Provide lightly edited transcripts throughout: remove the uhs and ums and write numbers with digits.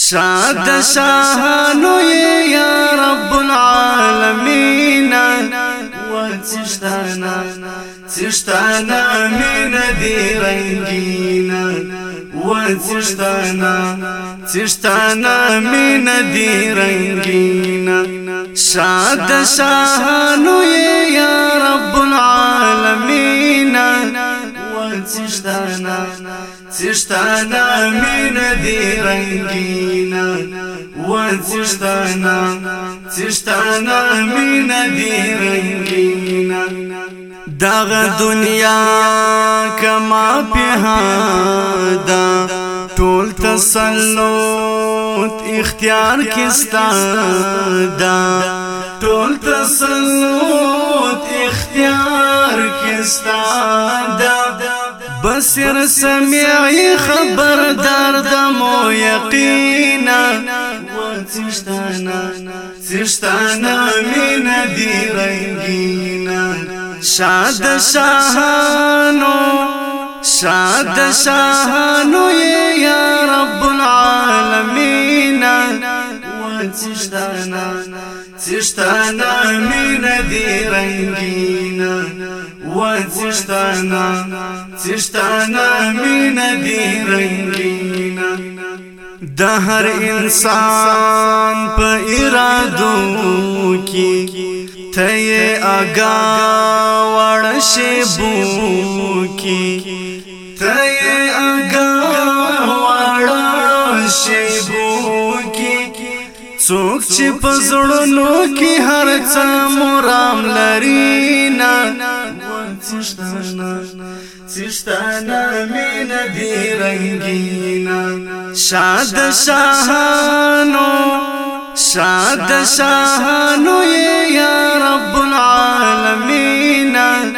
شاد شاهانو یا رب العالمین وڅشتانا من دی رنگینا وڅشتانا من دی رنگینا شاد شاهانو یا رب العالمین وڅشتانا من دی رنگینا وڅشتانا من دی رنگینا داغ دنیا کما پیهادا ټول تسلط اختیار کستا دا ټول تسلط اختیار کستا دا بصیر سمیع خبردار دمو یقینا وڅشتانا من دی رنگینا شاد شاهانو یا رب العالمین وڅشتانا من دی رنگینا وڅشتانا من دی رنگینا د هر انسان په ارادو کې ته آگا وړ شیبو کې ته آگا وړ شیبو کې څوک چې په زړونو کې هر څه مرام لري نه وڅشتانا من دی رنگینا شاد شاهانو یا رب العالمین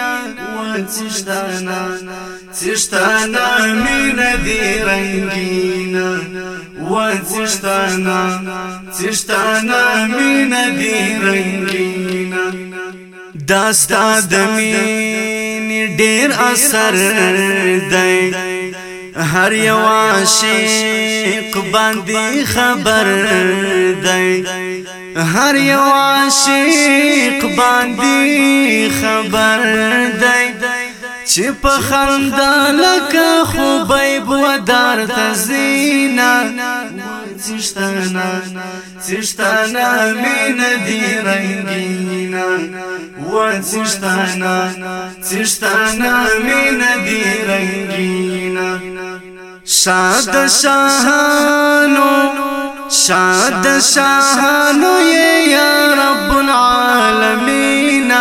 وڅشتانا من دی رنگینا وڅشتانا من دی رنگینا داستا دمین ډیر اثر دی هر یو عاشق باندې خبر دی هر یو عاشق باندې خبر دی چې په خندا لکه خوبیب ودار تزینا وڅشتانا من دی رنگینا وڅشتانا من دی رنگینا شاد شاهانو یا رب العالمین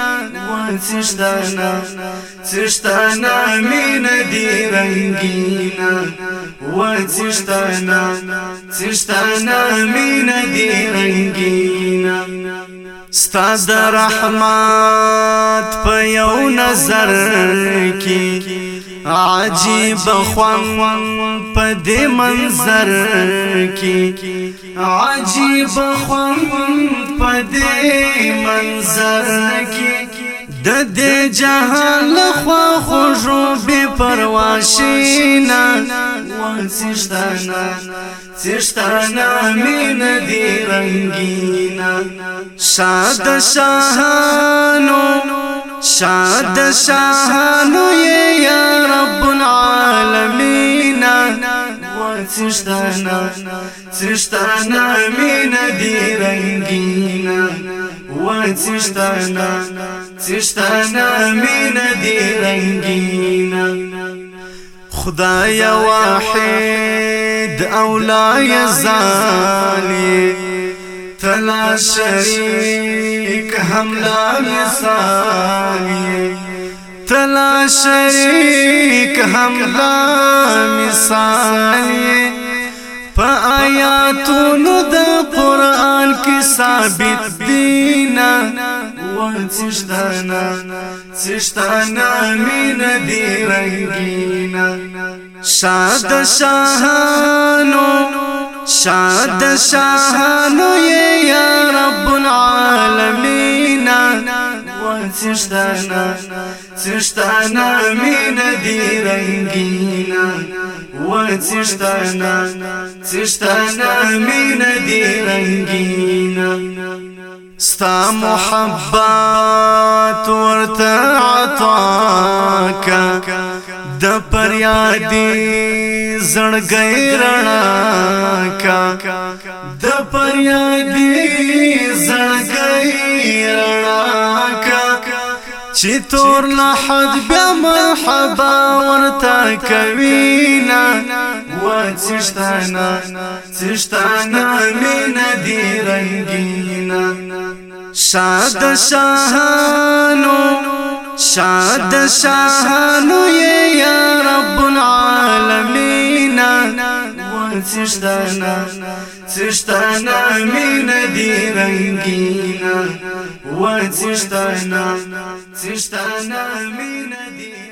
وڅشتانا من دی رنگینا وڅشتانا من دی رنگینا ستا د رحمت په یو نظر کې عجیب خوان په دې منظر کې عجیب خوان په دې منظر کې د دې جهان لخوا خوشو بے پرواشینا وڅشتانا من دی رنگینا شاد شاهانو یا رب العالمین وڅشتانا من دی رنگینا وڅشتانا من دی رنگینا خدای واحد اولا یزالی تلا شریک ہم لا مثالی تلا شریک ہم لا مثالی پا آیاتونو دا قرآن کی ثابت دینا وڅشتانا من دی رنگینا شاد شاهانو یا رب العالمین وڅشتانا چشتانا مین دی رنگینا و چشتانا مین دی رنگینا ستا محبت ورته عطا کا د پریادی زړګی رڼا کا د پریادی زړګی رڼا کا چې تور لحد بیا مرحبا ورته کوینا و چشتانا مین دی رنگینا شاد شاهانو یا رب العالمین و چشتانا مین دی رنگینا و چشتانا مین دی